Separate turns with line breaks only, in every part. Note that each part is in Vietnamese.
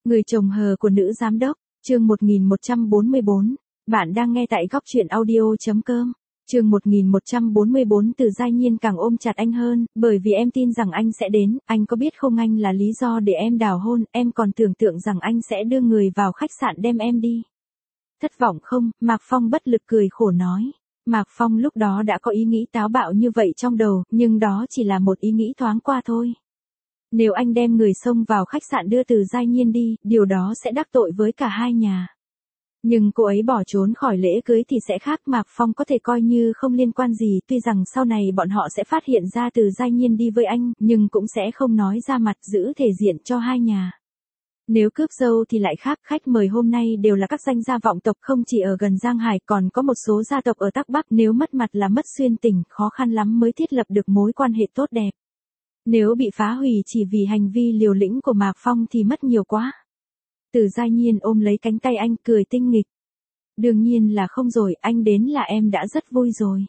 Người chồng hờ của nữ giám đốc, chương 1144. Bạn đang nghe tại góc truyện audio.com. Chương 1144. Từ Giai Nhiên càng ôm chặt anh hơn, bởi vì em tin rằng anh sẽ đến, anh có biết không, anh là lý do để em đào hôn, em còn tưởng tượng rằng anh sẽ đưa người vào khách sạn đem em đi. Thất vọng không? Mạc Phong bất lực cười khổ nói. Mạc Phong lúc đó đã có ý nghĩ táo bạo như vậy trong đầu, nhưng đó chỉ là một ý nghĩ thoáng qua thôi. Nếu anh đem người xông vào khách sạn đưa Từ Giai Nhiên đi, điều đó sẽ đắc tội với cả hai nhà. Nhưng cô ấy bỏ trốn khỏi lễ cưới thì sẽ khác, Mạc Phong có thể coi như không liên quan gì, tuy rằng sau này bọn họ sẽ phát hiện ra Từ Giai Nhiên đi với anh, nhưng cũng sẽ không nói ra mặt, giữ thể diện cho hai nhà. Nếu cướp dâu thì lại khác, khách mời hôm nay đều là các danh gia vọng tộc không chỉ ở gần Giang Hải, còn có một số gia tộc ở Tắc Bắc, nếu mất mặt là mất xuyên tình, khó khăn lắm mới thiết lập được mối quan hệ tốt đẹp. Nếu bị phá hủy chỉ vì hành vi liều lĩnh của Mạc Phong thì mất nhiều quá. Từ Giai Nhiên ôm lấy cánh tay anh cười tinh nghịch. Đương nhiên là không rồi, anh đến là em đã rất vui rồi.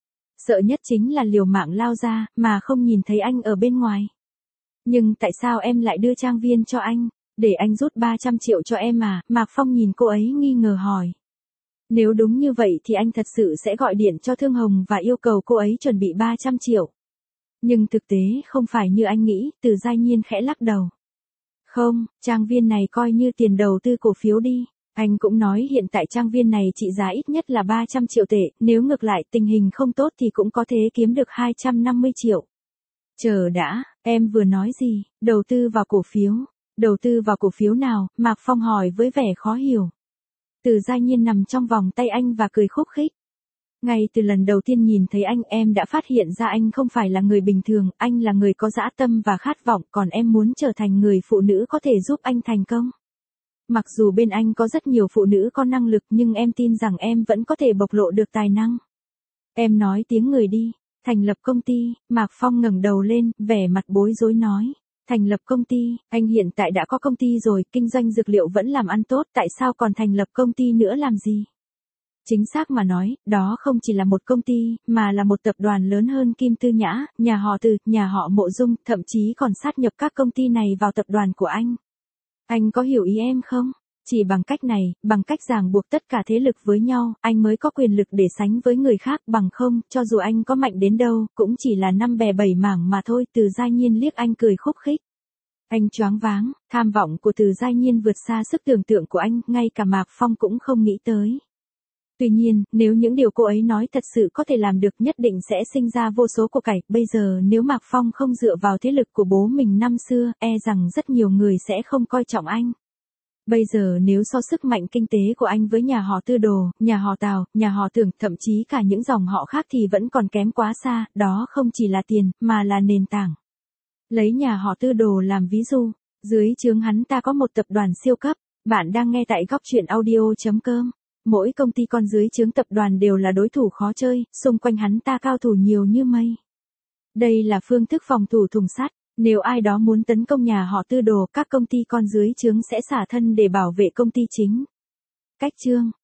Sợ nhất chính là liều mạng lao ra, mà không nhìn thấy anh ở bên ngoài. Nhưng tại sao em lại đưa trang viên cho anh, để anh rút 300 triệu cho em à? Mạc Phong nhìn cô ấy nghi ngờ hỏi. Nếu đúng như vậy thì anh thật sự sẽ gọi điện cho Thương Hồng và yêu cầu cô ấy chuẩn bị 300 triệu. Nhưng thực tế không phải như anh nghĩ, Từ Giai Nhiên khẽ lắc đầu. Không, trang viên này coi như tiền đầu tư cổ phiếu đi. Anh cũng nói hiện tại trang viên này trị giá ít nhất là 300 triệu tệ, nếu ngược lại tình hình không tốt thì cũng có thể kiếm được 250 triệu. Chờ đã, em vừa nói gì, đầu tư vào cổ phiếu? Đầu tư vào cổ phiếu nào? Mạc Phong hỏi với vẻ khó hiểu. Từ Giai Nhiên nằm trong vòng tay anh và cười khúc khích. Ngay từ lần đầu tiên nhìn thấy anh, em đã phát hiện ra anh không phải là người bình thường, anh là người có dã tâm và khát vọng, còn em muốn trở thành người phụ nữ có thể giúp anh thành công. Mặc dù bên anh có rất nhiều phụ nữ có năng lực, nhưng em tin rằng em vẫn có thể bộc lộ được tài năng. Em nói tiếng người đi, thành lập công ty. Mạc Phong ngẩng đầu lên, vẻ mặt bối rối nói. Thành lập công ty, anh hiện tại đã có công ty rồi, kinh doanh dược liệu vẫn làm ăn tốt, tại sao còn thành lập công ty nữa làm gì? Chính xác mà nói, đó không chỉ là một công ty, mà là một tập đoàn lớn hơn Kim Tư Nhã, nhà họ Từ, nhà họ Mộ Dung, thậm chí còn sát nhập các công ty này vào tập đoàn của anh. Anh có hiểu ý em không? Chỉ bằng cách này, bằng cách ràng buộc tất cả thế lực với nhau, anh mới có quyền lực để sánh với người khác, bằng không, cho dù anh có mạnh đến đâu, cũng chỉ là năm bè bảy mảng mà thôi. Từ Giai Nhiên liếc anh cười khúc khích. Anh choáng váng, tham vọng của Từ Giai Nhiên vượt xa sức tưởng tượng của anh, ngay cả Mạc Phong cũng không nghĩ tới. Tuy nhiên, nếu những điều cô ấy nói thật sự có thể làm được, nhất định sẽ sinh ra vô số của cải. Bây giờ nếu Mạc Phong không dựa vào thế lực của bố mình năm xưa, e rằng rất nhiều người sẽ không coi trọng anh. Bây giờ nếu so sức mạnh kinh tế của anh với nhà họ Tư Đồ, nhà họ Tào, nhà họ Tưởng, thậm chí cả những dòng họ khác thì vẫn còn kém quá xa, đó không chỉ là tiền, mà là nền tảng. Lấy nhà họ Tư Đồ làm ví dụ, dưới trướng hắn ta có một tập đoàn siêu cấp. Bạn đang nghe tại góc truyện audio.com. Mỗi công ty con dưới trướng tập đoàn đều là đối thủ khó chơi, xung quanh hắn ta cao thủ nhiều như mây. Đây là phương thức phòng thủ thùng sắt, nếu ai đó muốn tấn công nhà họ Tư Đồ, các công ty con dưới trướng sẽ xả thân để bảo vệ công ty chính. Cách chương,